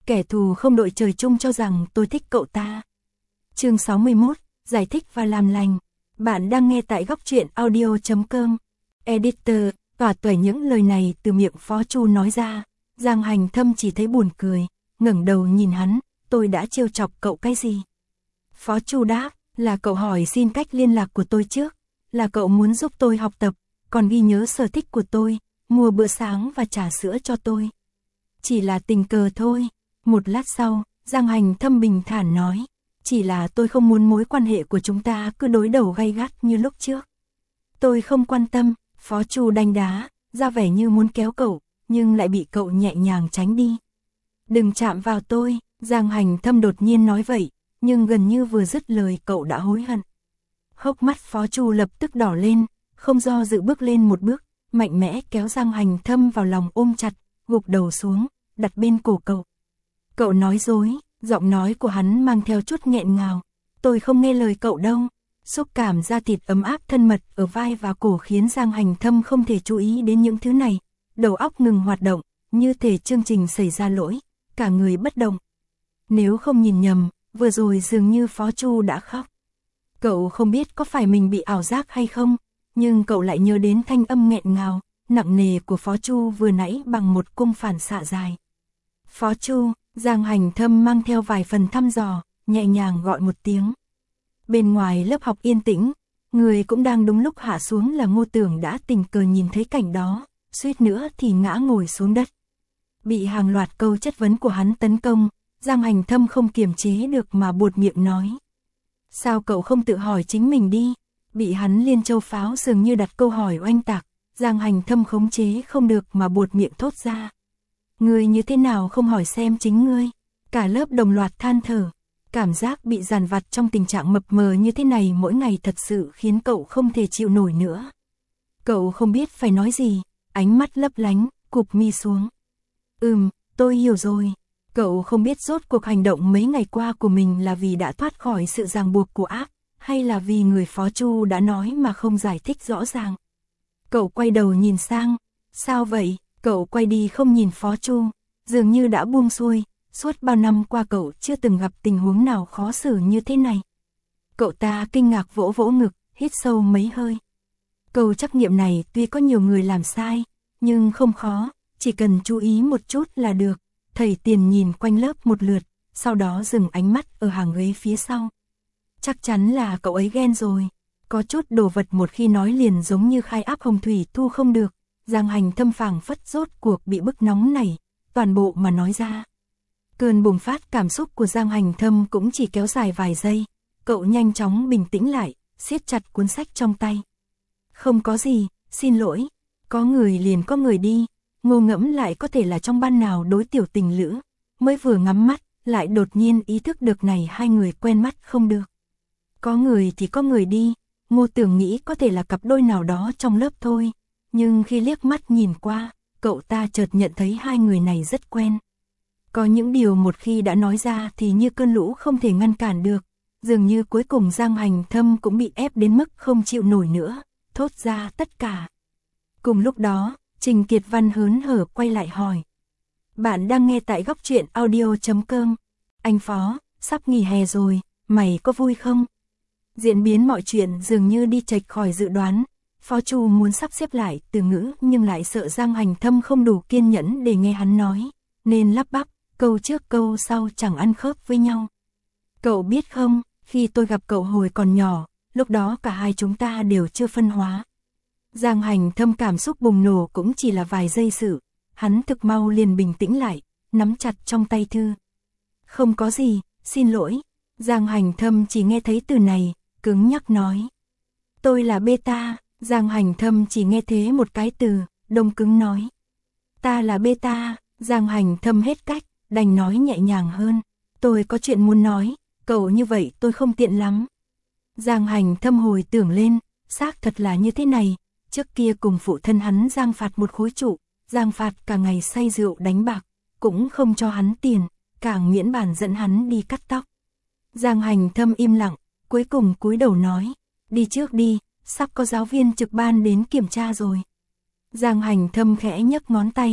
kẻ thù không đội trời chung cho rằng tôi thích cậu ta. Chương 61, giải thích và làm lành. Bạn đang nghe tại góc truyện audio.com. Editor, tỏa tuệ những lời này từ miệng Phó Chu nói ra. Giang Hành Thâm chỉ thấy buồn cười, ngẩng đầu nhìn hắn, tôi đã trêu chọc cậu cái gì? Phó Chu đáp, là cậu hỏi xin cách liên lạc của tôi trước, là cậu muốn giúp tôi học tập, còn ghi nhớ sở thích của tôi, mua bữa sáng và trà sữa cho tôi. Chỉ là tình cờ thôi. Một lát sau, Giang Hành Thâm bình thản nói, chỉ là tôi không muốn mối quan hệ của chúng ta cứ đối đầu gay gắt như lúc trước. Tôi không quan tâm. Phó Chu đánh đá, ra vẻ như muốn kéo cậu, nhưng lại bị cậu nhẹ nhàng tránh đi. Đừng chạm vào tôi, Giang Hành Thâm đột nhiên nói vậy, nhưng gần như vừa dứt lời cậu đã hối hận. Hốc mắt Phó Chu lập tức đỏ lên, không do dự bước lên một bước, mạnh mẽ kéo Giang Hành Thâm vào lòng ôm chặt, gục đầu xuống, đặt bên cổ cậu. Cậu nói dối, giọng nói của hắn mang theo chút nghẹn ngào. Tôi không nghe lời cậu đâu. Xúc cảm da thịt ấm áp thân mật ở vai và cổ khiến Giang Hành Thâm không thể chú ý đến những thứ này. Đầu óc ngừng hoạt động, như thể chương trình xảy ra lỗi, cả người bất động. Nếu không nhìn nhầm, vừa rồi dường như Phó Chu đã khóc. Cậu không biết có phải mình bị ảo giác hay không, nhưng cậu lại nhớ đến thanh âm nghẹn ngào, nặng nề của Phó Chu vừa nãy bằng một cung phản xạ dài. Phó Chu, Giang Hành Thâm mang theo vài phần thăm dò, nhẹ nhàng gọi một tiếng. Bên ngoài lớp học yên tĩnh, người cũng đang đúng lúc hạ xuống là Ngô Tưởng đã tình cờ nhìn thấy cảnh đó, suýt nữa thì ngã ngồi xuống đất. Bị hàng loạt câu chất vấn của hắn tấn công, Giang Hành Thâm không kiềm chế được mà buột miệng nói. Sao cậu không tự hỏi chính mình đi? Bị hắn liên châu pháo dường như đặt câu hỏi oanh tạc, Giang Hành Thâm khống chế không được mà buột miệng thốt ra. Ngươi như thế nào không hỏi xem chính ngươi? Cả lớp đồng loạt than thở. Cảm giác bị dằn vặt trong tình trạng mập mờ như thế này mỗi ngày thật sự khiến cậu không thể chịu nổi nữa. Cậu không biết phải nói gì, ánh mắt lấp lánh, cụp mi xuống. Tôi hiểu rồi. Cậu không biết rốt cuộc hành động mấy ngày qua của mình là vì đã thoát khỏi sự ràng buộc của ác, hay là vì người Phó Chu đã nói mà không giải thích rõ ràng. Cậu quay đầu nhìn sang. Sao vậy? Cậu quay đi không nhìn Phó Chu, dường như đã buông xuôi. Suốt bao năm qua cậu chưa từng gặp tình huống nào khó xử như thế này. Cậu ta kinh ngạc vỗ vỗ ngực, hít sâu mấy hơi. Câu trắc nghiệm này tuy có nhiều người làm sai, nhưng không khó, chỉ cần chú ý một chút là được. Thầy Tiền nhìn quanh lớp một lượt, sau đó dừng ánh mắt ở hàng ghế phía sau. Chắc chắn là cậu ấy ghen rồi. Có chút đồ vật một khi nói liền giống như khai áp hồng thủy thu không được. Giang Hành Thâm phảng phất rốt cuộc bị bức nóng này, toàn bộ mà nói ra. Cơn bùng phát cảm xúc của Giang Hành Thâm cũng chỉ kéo dài vài giây, cậu nhanh chóng bình tĩnh lại, siết chặt cuốn sách trong tay. Không có gì, xin lỗi, có người liền có người đi, Ngô Ngẫm lại có thể là trong ban nào đối tiểu tình lữ, mới vừa ngắm mắt, lại đột nhiên ý thức được này hai người quen mắt không được. Có người thì có người đi, Ngô Tưởng nghĩ có thể là cặp đôi nào đó trong lớp thôi, nhưng khi liếc mắt nhìn qua, cậu ta chợt nhận thấy hai người này rất quen. Có những điều một khi đã nói ra thì như cơn lũ không thể ngăn cản được, dường như cuối cùng Giang Hành Thâm cũng bị ép đến mức không chịu nổi nữa, thốt ra tất cả. Cùng lúc đó, Trình Kiệt Văn hớn hở quay lại hỏi. Bạn đang nghe tại góc truyện audio.com. Anh Phó, sắp nghỉ hè rồi, mày có vui không? Diễn biến mọi chuyện dường như đi chệch khỏi dự đoán. Phó Chu muốn sắp xếp lại từ ngữ nhưng lại sợ Giang Hành Thâm không đủ kiên nhẫn để nghe hắn nói, nên lắp bắp. Câu trước câu sau chẳng ăn khớp với nhau. Cậu biết không, khi tôi gặp cậu hồi còn nhỏ, lúc đó cả hai chúng ta đều chưa phân hóa. Giang Hành Thâm cảm xúc bùng nổ cũng chỉ là vài giây sự, hắn thực mau liền bình tĩnh lại, nắm chặt trong tay thư. Không có gì, xin lỗi. Giang Hành Thâm chỉ nghe thấy từ này, cứng nhắc nói. Tôi là beta. Giang Hành Thâm chỉ nghe thế một cái từ, đông cứng nói. Ta là beta. Giang Hành Thâm hết cách, đành nói nhẹ nhàng hơn. Tôi có chuyện muốn nói, cậu như vậy tôi không tiện lắm. Giang Hành Thâm hồi tưởng lên, xác thật là như thế này. Trước kia cùng phụ thân hắn Giang Phạt một khối trụ, Giang Phạt cả ngày say rượu đánh bạc, cũng không cho hắn tiền, càng miễn bàn dẫn hắn đi cắt tóc. Giang Hành Thâm im lặng, cuối cùng cúi đầu nói, đi trước đi, sắp có giáo viên trực ban đến kiểm tra rồi. Giang Hành Thâm khẽ nhấc ngón tay,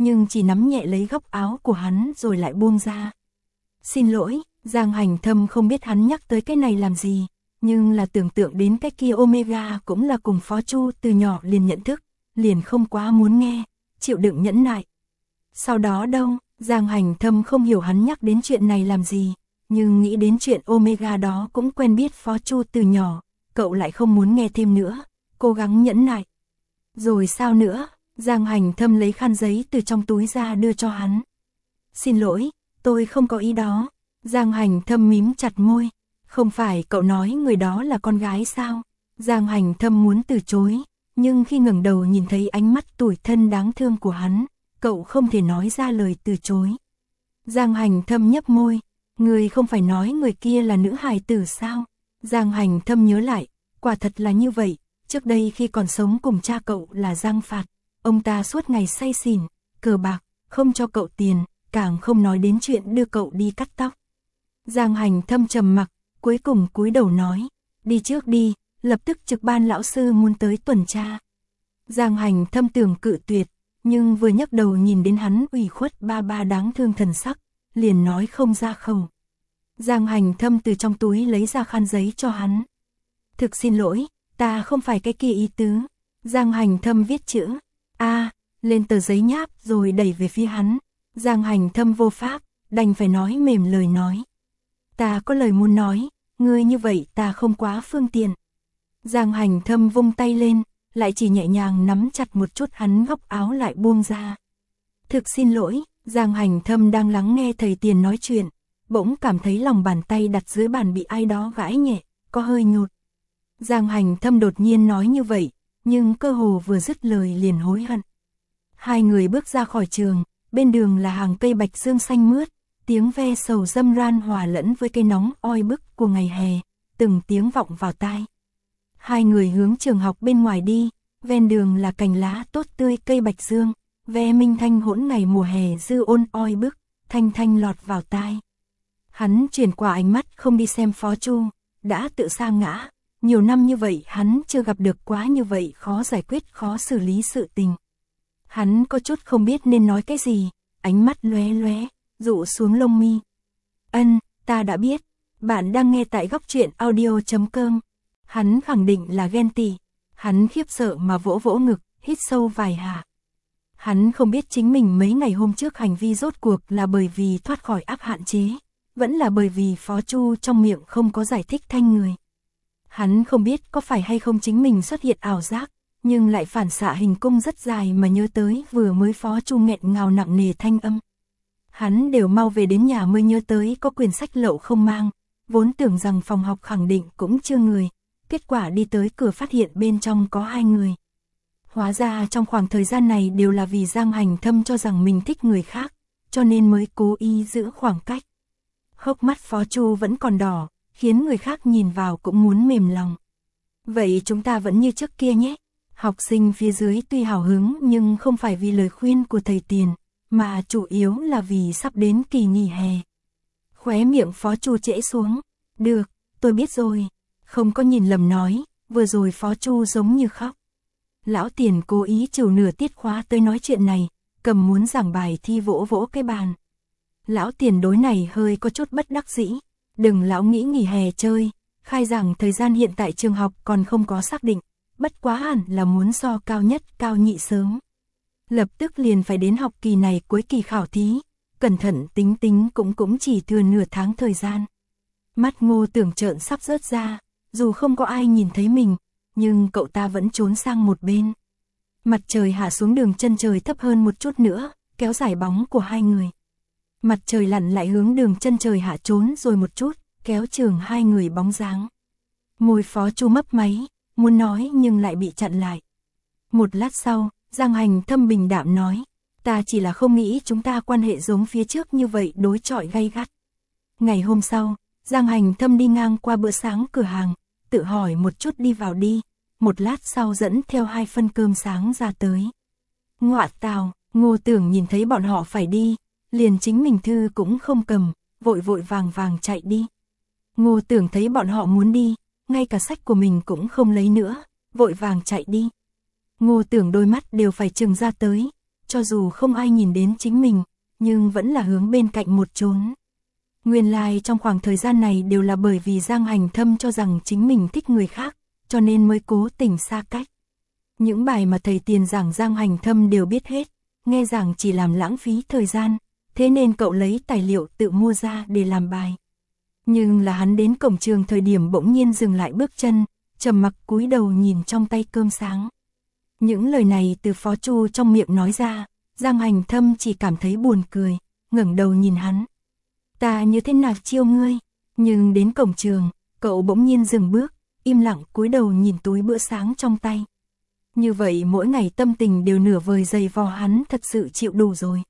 nhưng chỉ nắm nhẹ lấy góc áo của hắn rồi lại buông ra. Xin lỗi, Giang Hành Thâm không biết hắn nhắc tới cái này làm gì, nhưng là tưởng tượng đến cái kia Omega cũng là cùng Phó Chu từ nhỏ liền nhận thức, liền không quá muốn nghe, chịu đựng nhẫn nại. Sau đó đâu, Giang Hành Thâm không hiểu hắn nhắc đến chuyện này làm gì, nhưng nghĩ đến chuyện Omega đó cũng quen biết Phó Chu từ nhỏ, cậu lại không muốn nghe thêm nữa, cố gắng nhẫn nại. Rồi sao nữa, Giang Hành Thâm lấy khăn giấy từ trong túi ra đưa cho hắn. Xin lỗi, tôi không có ý đó. Giang Hành Thâm mím chặt môi. Không phải cậu nói người đó là con gái sao? Giang Hành Thâm muốn từ chối, nhưng khi ngẩng đầu nhìn thấy ánh mắt tủi thân đáng thương của hắn, cậu không thể nói ra lời từ chối. Giang Hành Thâm nhấp môi, người không phải nói người kia là nữ hài tử sao? Giang Hành Thâm nhớ lại, quả thật là như vậy, trước đây khi còn sống cùng cha cậu là Giang Phạt, ông ta suốt ngày say xỉn, cờ bạc, không cho cậu tiền, càng không nói đến chuyện đưa cậu đi cắt tóc. Giang Hành Thâm trầm mặc, cuối cùng cúi đầu nói, đi trước đi, lập tức trực ban lão sư muốn tới tuần tra. Giang Hành Thâm tưởng cự tuyệt, nhưng vừa nhấc đầu nhìn đến hắn ủy khuất ba ba đáng thương thần sắc, liền nói không ra khẩu. Giang Hành Thâm từ trong túi lấy ra khăn giấy cho hắn. Thực xin lỗi, ta không phải cái kia ý tứ. Giang Hành Thâm viết chữ A lên tờ giấy nháp rồi đẩy về phía hắn. Giang Hành Thâm vô pháp, đành phải nói mềm lời nói. Ta có lời muốn nói, ngươi như vậy ta không quá phương tiện. Giang Hành Thâm vung tay lên, lại chỉ nhẹ nhàng nắm chặt một chút hắn góc áo lại buông ra. Thực xin lỗi, Giang Hành Thâm đang lắng nghe thầy Tiền nói chuyện, bỗng cảm thấy lòng bàn tay đặt dưới bàn bị ai đó gãi nhẹ, có hơi nhột. Giang Hành Thâm đột nhiên nói như vậy, nhưng cơ hồ vừa dứt lời liền hối hận. Hai người bước ra khỏi trường, bên đường là hàng cây bạch dương xanh mướt, tiếng ve sầu râm ran hòa lẫn với cây nóng oi bức của ngày hè, từng tiếng vọng vào tai. Hai người hướng trường học bên ngoài đi, ven đường là cành lá tốt tươi cây bạch dương, ve minh thanh hỗn ngày mùa hè dư ôn oi bức, thanh thanh lọt vào tai. Hắn chuyển qua ánh mắt không đi xem Phó Chu, đã tự sa ngã, nhiều năm như vậy hắn chưa gặp được quá như vậy khó giải quyết khó xử lý sự tình. Hắn có chút không biết nên nói cái gì, ánh mắt lóe lóe, dụ xuống lông mi. Ta đã biết, bạn đang nghe tại góc truyện audio.com. Hắn khẳng định là ghen tị, hắn khiếp sợ mà vỗ vỗ ngực, hít sâu vài hạ. Hắn không biết chính mình mấy ngày hôm trước hành vi rốt cuộc là bởi vì thoát khỏi áp hạn chế, vẫn là bởi vì Phó Chu trong miệng không có giải thích thanh người. Hắn không biết có phải hay không chính mình xuất hiện ảo giác, nhưng lại phản xạ hình cung rất dài mà nhớ tới vừa mới Phó Chu nghẹn ngào nặng nề thanh âm. Hắn đều mau về đến nhà mới nhớ tới có quyển sách lậu không mang, vốn tưởng rằng phòng học khẳng định cũng chưa người, kết quả đi tới cửa phát hiện bên trong có hai người. Hóa ra trong khoảng thời gian này đều là vì Giang Hành Thâm cho rằng mình thích người khác, cho nên mới cố ý giữ khoảng cách. Hốc mắt Phó Chu vẫn còn đỏ, khiến người khác nhìn vào cũng muốn mềm lòng. Vậy chúng ta vẫn như trước kia nhé. Học sinh phía dưới tuy hào hứng nhưng không phải vì lời khuyên của thầy Tiền, mà chủ yếu là vì sắp đến kỳ nghỉ hè. Khóe miệng Phó Chu trễ xuống. Được, tôi biết rồi. Không có nhìn lầm nói, vừa rồi Phó Chu giống như khóc. Lão Tiền cố ý trừ nửa tiết khóa tới nói chuyện này, cầm muốn giảng bài thi vỗ vỗ cái bàn. Lão Tiền đối này hơi có chút bất đắc dĩ. Đừng lão nghĩ nghỉ hè chơi, khai giảng thời gian hiện tại trường học còn không có xác định, bất quá hẳn là muốn so cao nhất cao nhị sớm. Lập tức liền phải đến học kỳ này cuối kỳ khảo thí, cẩn thận tính tính cũng chỉ thừa nửa tháng thời gian. Mắt Ngô Tưởng trợn sắp rớt ra, dù không có ai nhìn thấy mình, nhưng cậu ta vẫn trốn sang một bên. Mặt trời hạ xuống đường chân trời thấp hơn một chút nữa, kéo dài bóng của hai người. Mặt trời lặn lại hướng đường chân trời hạ trốn rồi một chút, kéo trường hai người bóng dáng. Môi Phó Chu mấp máy, muốn nói nhưng lại bị chặn lại. Một lát sau, Giang Hành Thâm bình đạm nói, ta chỉ là không nghĩ chúng ta quan hệ giống phía trước như vậy đối chọi gay gắt. Ngày hôm sau, Giang Hành Thâm đi ngang qua bữa sáng cửa hàng, tự hỏi một chút đi vào đi, một lát sau dẫn theo 2 phân cơm sáng ra tới. Ngọa tào, Ngô Tưởng nhìn thấy bọn họ phải đi, liền chính mình thư cũng không cầm, vội vội vàng chạy đi. Ngô Tưởng thấy bọn họ muốn đi, ngay cả sách của mình cũng không lấy nữa, vội vàng chạy đi. Ngô Tưởng đôi mắt đều phải trừng ra tới, cho dù không ai nhìn đến chính mình, nhưng vẫn là hướng bên cạnh một chốn. Nguyên lai trong khoảng thời gian này đều là bởi vì Giang Hành Thâm cho rằng chính mình thích người khác, cho nên mới cố tình xa cách. Những bài mà thầy Tiền giảng Giang Hành Thâm đều biết hết, nghe giảng chỉ làm lãng phí thời gian, thế nên cậu lấy tài liệu tự mua ra để làm bài. Nhưng là hắn đến cổng trường thời điểm bỗng nhiên dừng lại bước chân, trầm mặc cúi đầu nhìn trong tay cơm sáng. Những lời này từ Phó Chu trong miệng nói ra, Giang Hành Thâm chỉ cảm thấy buồn cười, ngẩng đầu nhìn hắn. Ta như thế nào chiêu ngươi? Nhưng đến cổng trường, cậu bỗng nhiên dừng bước, im lặng cúi đầu nhìn túi bữa sáng trong tay. Như vậy mỗi ngày tâm tình đều nửa vời dày vò hắn thật sự chịu đủ rồi.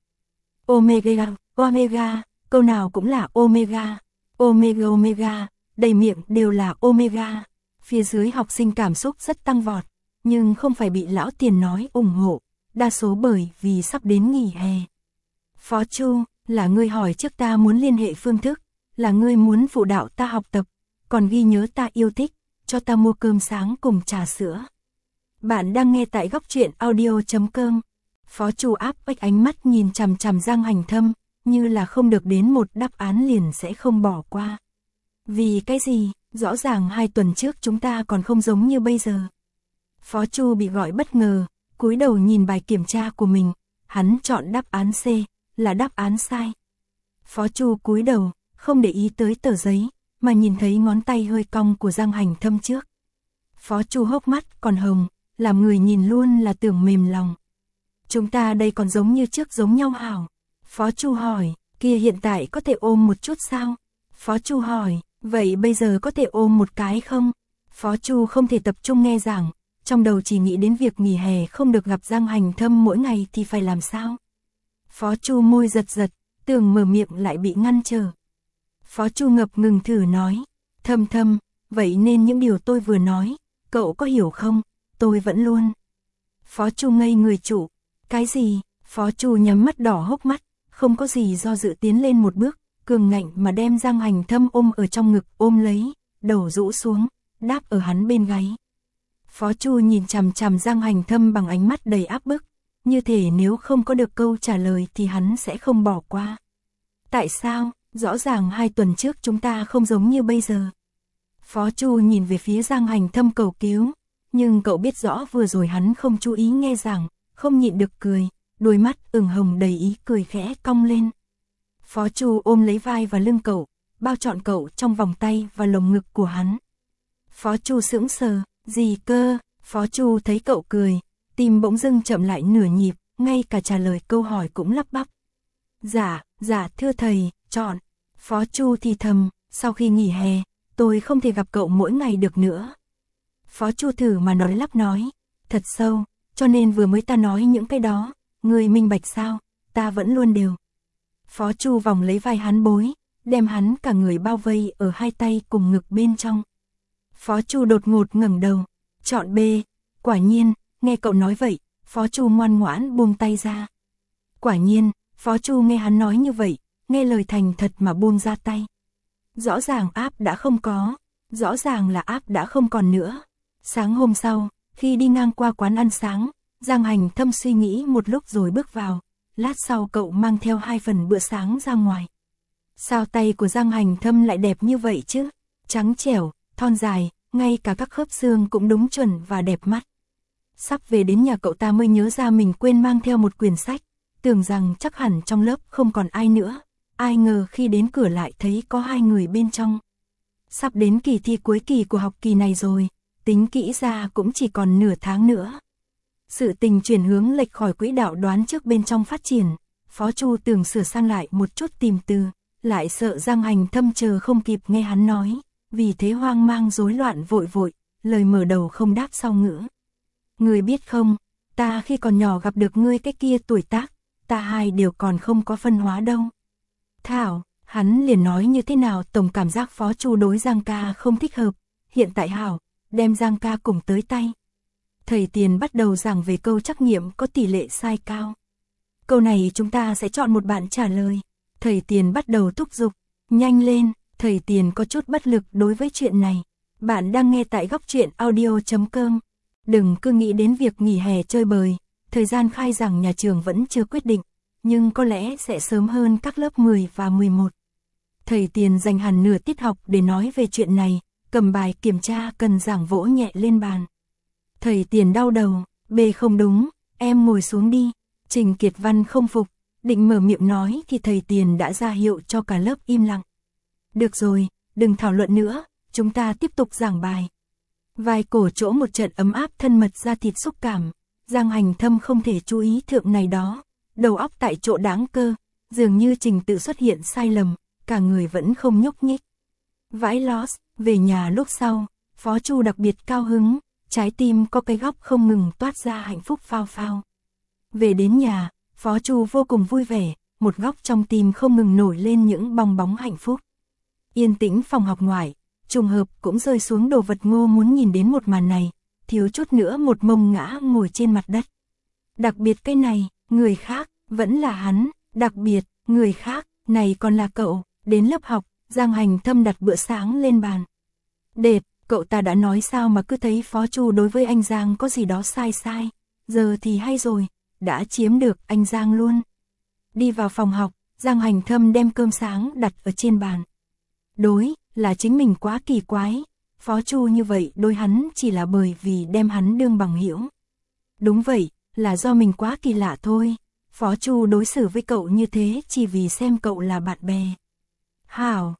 Omega, Omega, câu nào cũng là Omega, Omega Omega, đầy miệng đều là Omega. Phía dưới học sinh cảm xúc rất tăng vọt, nhưng không phải bị lão Tiền nói ủng hộ, đa số bởi vì sắp đến nghỉ hè. Phó Chu, là ngươi hỏi trước ta muốn liên hệ phương thức, là ngươi muốn phụ đạo ta học tập, còn ghi nhớ ta yêu thích, cho ta mua cơm sáng cùng trà sữa. Bạn đang nghe tại góc truyện audio.com. Phó Chu áp bách ánh mắt nhìn chằm chằm Giang Hành Thâm, như là không được đến một đáp án liền sẽ không bỏ qua. Vì cái gì, rõ ràng 2 tuần trước chúng ta còn không giống như bây giờ. Phó Chu bị gọi bất ngờ, cúi đầu nhìn bài kiểm tra của mình, hắn chọn đáp án C, là đáp án sai. Phó Chu cúi đầu, không để ý tới tờ giấy, mà nhìn thấy ngón tay hơi cong của Giang Hành Thâm trước. Phó Chu hốc mắt còn hồng, làm người nhìn luôn là tưởng mềm lòng. Chúng ta đây còn giống như trước giống nhau hảo? Phó Chu hỏi, kia hiện tại có thể ôm một chút sao? Phó Chu hỏi, vậy bây giờ có thể ôm một cái không? Phó Chu không thể tập trung nghe giảng, trong đầu chỉ nghĩ đến việc nghỉ hè không được gặp Giang Hành Thâm mỗi ngày thì phải làm sao? Phó Chu môi giật giật, tưởng mở miệng lại bị ngăn trở. Phó Chu ngập ngừng thử nói, Thâm Thâm, vậy nên những điều tôi vừa nói, cậu có hiểu không? Tôi vẫn luôn. Phó Chu ngây người trụ, cái gì? Phó Chu nhắm mắt đỏ hốc mắt, không có gì do dự tiến lên một bước, cường ngạnh mà đem Giang Hành Thâm ôm ở trong ngực ôm lấy, đầu rũ xuống, đáp ở hắn bên gáy. Phó Chu nhìn chằm chằm Giang Hành Thâm bằng ánh mắt đầy áp bức, như thể nếu không có được câu trả lời thì hắn sẽ không bỏ qua. Tại sao? Rõ ràng 2 tuần trước chúng ta không giống như bây giờ. Phó Chu nhìn về phía Giang Hành Thâm cầu cứu, nhưng cậu biết rõ vừa rồi hắn không chú ý nghe giảng, không nhịn được cười, đôi mắt ửng hồng đầy ý cười khẽ cong lên. Phó Chu ôm lấy vai và lưng cậu, bao trọn cậu trong vòng tay và lồng ngực của hắn. Phó Chu sững sờ, gì cơ? Phó Chu thấy cậu cười, tim bỗng dưng chậm lại nửa nhịp, ngay cả trả lời câu hỏi cũng lắp bắp. Dạ thưa thầy, chọn. Phó Chu thì thầm, sau khi nghỉ hè, tôi không thể gặp cậu mỗi ngày được nữa. Phó Chu thử mà nói lắp nói, thật sâu, cho nên vừa mới ta nói những cái đó, người minh bạch sao, ta vẫn luôn đều. Phó Chu vòng lấy vai hắn bối, đem hắn cả người bao vây ở 2 tay cùng ngực bên trong. Phó Chu đột ngột ngẩng đầu, chọn B, quả nhiên, nghe cậu nói vậy, Phó Chu ngoan ngoãn buông tay ra. Quả nhiên, Phó Chu nghe hắn nói như vậy, nghe lời thành thật mà buông ra tay. Rõ ràng áp đã không có, rõ ràng là áp đã không còn nữa. Sáng hôm sau, khi đi ngang qua quán ăn sáng, Giang Hành Thâm suy nghĩ một lúc rồi bước vào, lát sau cậu mang theo 2 phần bữa sáng ra ngoài. Sao tay của Giang Hành Thâm lại đẹp như vậy chứ? Trắng trẻo, thon dài, ngay cả các khớp xương cũng đúng chuẩn và đẹp mắt. Sắp về đến nhà cậu ta mới nhớ ra mình quên mang theo một quyển sách, tưởng rằng chắc hẳn trong lớp không còn ai nữa, ai ngờ khi đến cửa lại thấy có 2 người bên trong. Sắp đến kỳ thi cuối kỳ của học kỳ này rồi, tính kỹ ra cũng chỉ còn nửa tháng nữa. Sự tình chuyển hướng lệch khỏi quỹ đạo đoán trước bên trong phát triển, Phó Chu tưởng sửa sang lại một chút tìm từ, lại sợ Giang Hành Thâm chờ không kịp nghe hắn nói, vì thế hoang mang rối loạn vội vội, lời mở đầu không đáp sau ngữ. Ngươi biết không, ta khi còn nhỏ gặp được ngươi cái kia tuổi tác, ta hai đều còn không có phân hóa đâu. Thảo, hắn liền nói như thế nào tổng cảm giác Phó Chu đối Giang ca không thích hợp, hiện tại hảo, đem Giang ca cùng tới tay. Thầy Tiền bắt đầu giảng về câu trắc nghiệm có tỷ lệ sai cao. Câu này chúng ta sẽ chọn một bạn trả lời. Thầy Tiền bắt đầu thúc giục, nhanh lên, thầy Tiền có chút bất lực đối với chuyện này. Bạn đang nghe tại góc truyện audio.com. Đừng cứ nghĩ đến việc nghỉ hè chơi bời, Thời gian khai giảng nhà trường vẫn chưa quyết định, nhưng có lẽ sẽ sớm hơn các lớp 10 và 11. Thầy Tiền dành hẳn nửa tiết học để nói về chuyện này, cầm bài kiểm tra cần giảng vỗ nhẹ lên bàn. Thầy Tiền đau đầu, B không đúng, em ngồi xuống đi. Trình Kiệt Văn không phục, định mở miệng nói thì thầy Tiền đã ra hiệu cho cả lớp im lặng. Được rồi, đừng thảo luận nữa, chúng ta tiếp tục giảng bài. Vai cổ chỗ một trận ấm áp thân mật da thịt xúc cảm, Giang Hành Thâm không thể chú ý thượng này đó, đầu óc tại chỗ đáng cơ, dường như trình tự xuất hiện sai lầm, cả người vẫn không nhúc nhích. Vãi lost, về nhà lúc sau, Phó Chu đặc biệt cao hứng, trái tim có cái góc không ngừng toát ra hạnh phúc phao phao. Về đến nhà, Phó Chu vô cùng vui vẻ, một góc trong tim không ngừng nổi lên những bong bóng hạnh phúc. Yên tĩnh phòng học ngoại, trùng hợp cũng rơi xuống đồ vật Ngô muốn nhìn đến một màn này, thiếu chút nữa một mông ngã ngồi trên mặt đất. Đặc biệt cái này, người khác, vẫn là hắn, đặc biệt, người khác, này còn là cậu, đến lớp học, Giang Hành Thâm đặt bữa sáng lên bàn. Đệt, cậu ta đã nói sao mà cứ thấy Phó Chu đối với anh Giang có gì đó sai sai, giờ thì hay rồi, đã chiếm được anh Giang luôn. Đi vào phòng học, Giang Hành Thâm đem cơm sáng đặt ở trên bàn. Đối, là chính mình quá kỳ quái, Phó Chu như vậy đối hắn chỉ là bởi vì đem hắn đương bằng hữu. Đúng vậy, là do mình quá kỳ lạ thôi, Phó Chu đối xử với cậu như thế chỉ vì xem cậu là bạn bè. Hảo,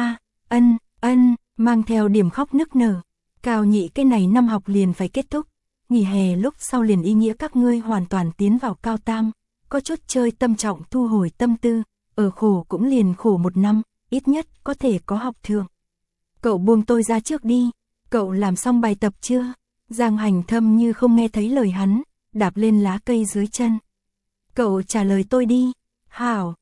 ân, mang theo điểm khóc nức nở. Cao nhị cái này năm học liền phải kết thúc, nghỉ hè lúc sau liền ý nghĩa các ngươi hoàn toàn tiến vào cao tam, có chút chơi tâm trọng thu hồi tâm tư, ở khổ cũng liền khổ một năm, ít nhất có thể có học thượng. Cậu buông tôi ra trước đi, cậu làm xong bài tập chưa? Giang Hành Thâm như không nghe thấy lời hắn, đạp lên lá cây dưới chân. Cậu trả lời tôi đi. Hảo,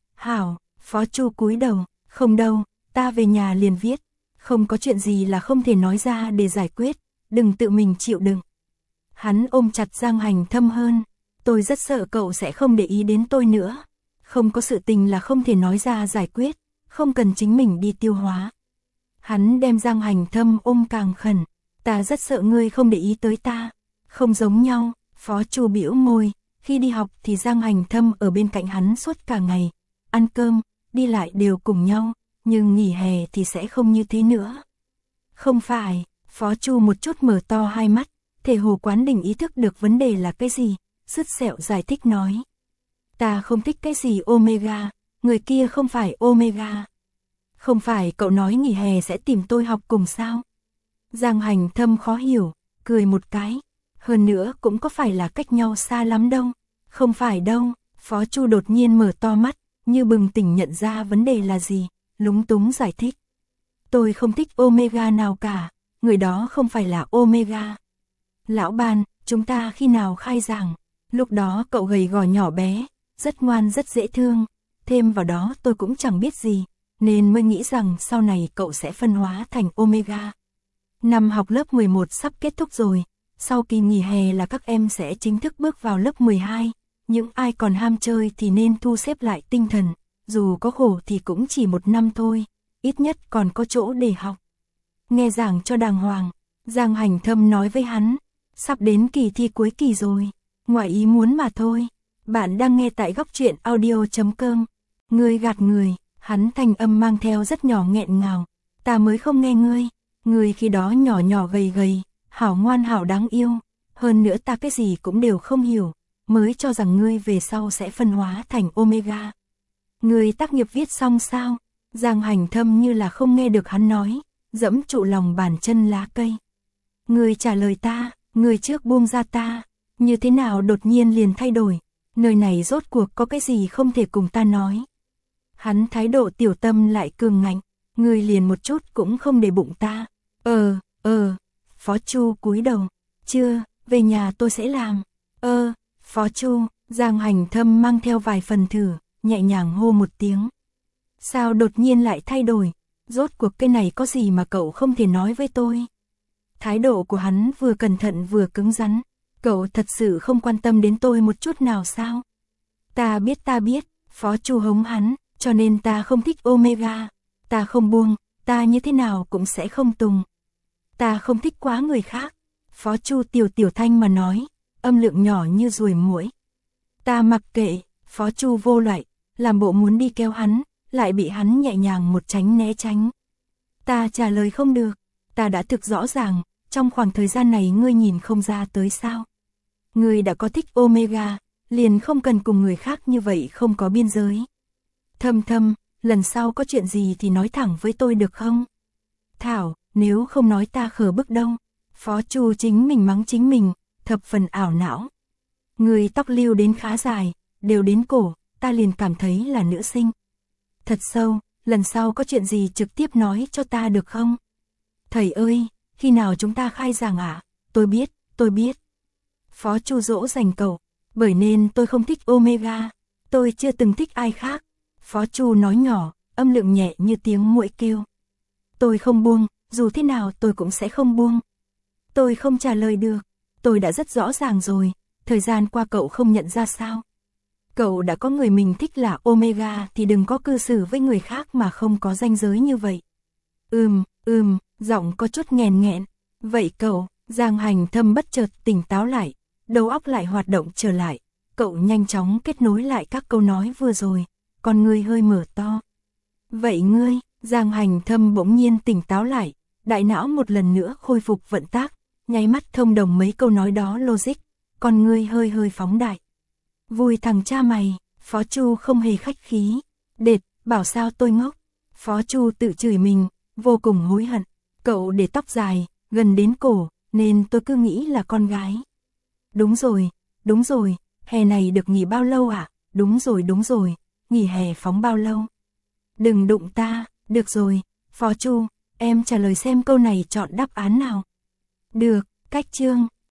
Phó Chu cúi đầu, không đâu, ta về nhà liền viết, không có chuyện gì là không thể nói ra để giải quyết, đừng tự mình chịu đựng. Hắn ôm chặt Giang Hành Thâm hơn, tôi rất sợ cậu sẽ không để ý đến tôi nữa, không có sự tình là không thể nói ra giải quyết, không cần chính mình đi tiêu hóa. Hắn đem Giang Hành Thâm ôm càng khẩn, ta rất sợ ngươi không để ý tới ta, không giống nhau, Phó Chu bĩu môi, khi đi học thì Giang Hành Thâm ở bên cạnh hắn suốt cả ngày, ăn cơm, đi lại đều cùng nhau, nhưng nghỉ hè thì sẽ không như thế nữa. Không phải, Phó Chu một chút mở to hai mắt, thể hồ quán đỉnh ý thức được vấn đề là cái gì, sứt sẹo giải thích nói. Ta không thích cái gì Omega, người kia không phải Omega. Không phải cậu nói nghỉ hè sẽ tìm tôi học cùng sao? Giang Hành Thâm khó hiểu, cười một cái. Hơn nữa cũng có phải là cách nhau xa lắm đâu. Không phải đâu, Phó Chu đột nhiên mở to mắt, như bừng tỉnh nhận ra vấn đề là gì, lúng túng giải thích. Tôi không thích Omega nào cả, người đó không phải là Omega. Lão Ban, chúng ta khi nào khai giảng? Lúc đó cậu gầy gò nhỏ bé, rất ngoan rất dễ thương, thêm vào đó tôi cũng chẳng biết gì, nên mới nghĩ rằng sau này cậu sẽ phân hóa thành Omega. Năm học lớp 11 sắp kết thúc rồi, sau kỳ nghỉ hè là các em sẽ chính thức bước vào lớp 12, những ai còn ham chơi thì nên thu xếp lại tinh thần, dù có khổ thì cũng chỉ một năm thôi, ít nhất còn có chỗ để học. Nghe giảng cho đàng hoàng, Giang Hành Thâm nói với hắn, sắp đến kỳ thi cuối kỳ rồi, ngoài ý muốn mà thôi. Bạn đang nghe tại góc truyện audio.com. Ngươi gạt người, hắn thanh âm mang theo rất nhỏ nghẹn ngào. Ta mới không nghe ngươi, ngươi khi đó nhỏ nhỏ gầy gầy, hảo ngoan hảo đáng yêu. Hơn nữa ta cái gì cũng đều không hiểu, mới cho rằng ngươi về sau sẽ phân hóa thành Omega. Ngươi tác nghiệp viết xong sao? Giang Hành Thâm như là không nghe được hắn nói, dẫm trụ lòng bàn chân lá cây. Ngươi trả lời ta, ngươi trước buông ra ta, như thế nào đột nhiên liền thay đổi? Nơi này rốt cuộc có cái gì không thể cùng ta nói. Hắn thái độ tiểu tâm lại cường ngạnh, ngươi liền một chút cũng không để bụng ta. Phó Chu cúi đầu, chưa, về nhà tôi sẽ làm. Phó Chu, Giang Hành Thâm mang theo vài phần thử, nhẹ nhàng hô một tiếng. Sao đột nhiên lại thay đổi, rốt cuộc cái này có gì mà cậu không thể nói với tôi. Thái độ của hắn vừa cẩn thận vừa cứng rắn. Cậu thật sự không quan tâm đến tôi một chút nào sao? Ta biết, Phó Chu hống hắn, cho nên ta không thích Omega. Ta không buông, ta như thế nào cũng sẽ không tùng. Ta không thích quá người khác. Phó Chu tiểu thanh mà nói, âm lượng nhỏ như ruồi muỗi, Ta mặc kệ, Phó Chu vô lại, làm bộ muốn đi kéo hắn, lại bị hắn nhẹ nhàng một tránh né tránh. Ta trả lời không được, ta đã thực rõ ràng, trong khoảng thời gian này ngươi nhìn không ra tới sao. Ngươi đã có thích Omega, liền không cần cùng người khác như vậy không có biên giới. Thâm Thâm, lần sau có chuyện gì thì nói thẳng với tôi được không? Thảo, nếu không nói ta khờ bức đâu. Phó Chu chính mình mắng chính mình, thập phần ảo não. Người tóc lưu đến khá dài, đều đến cổ, ta liền cảm thấy là nữ sinh. Thật sâu, lần sau có chuyện gì trực tiếp nói cho ta được không? Thầy ơi, khi nào chúng ta khai giảng ạ? Tôi biết. Phó Chu dỗ dành cậu, bởi nên tôi không thích Omega, tôi chưa từng thích ai khác. Phó Chu nói nhỏ, âm lượng nhẹ như tiếng muỗi kêu. Tôi không buông, dù thế nào tôi cũng sẽ không buông. Tôi không trả lời được, tôi đã rất rõ ràng rồi, thời gian qua cậu không nhận ra sao. Cậu đã có người mình thích là Omega thì đừng có cư xử với người khác mà không có ranh giới như vậy. Giọng có chút nghèn nghẹn. Vậy cậu, Giang Hành Thâm bất chợt tỉnh táo lại, đầu óc lại hoạt động trở lại. Cậu nhanh chóng kết nối lại các câu nói vừa rồi, con ngươi hơi mở to. Vậy ngươi, Giang Hành Thâm bỗng nhiên tỉnh táo lại, đại não một lần nữa khôi phục vận tác, nháy mắt thông đồng mấy câu nói đó logic, con ngươi hơi phóng đại. Vui thằng cha mày, Phó Chu không hề khách khí. Đệt, bảo sao tôi ngốc. Phó Chu tự chửi mình, vô cùng hối hận. Cậu để tóc dài, gần đến cổ, nên tôi cứ nghĩ là con gái. Đúng rồi, hè này được nghỉ bao lâu ạ? Đúng rồi, nghỉ hè phóng bao lâu? Đừng đụng ta, được rồi, Phó Chu, em trả lời xem câu này chọn đáp án nào. Được, cách chương,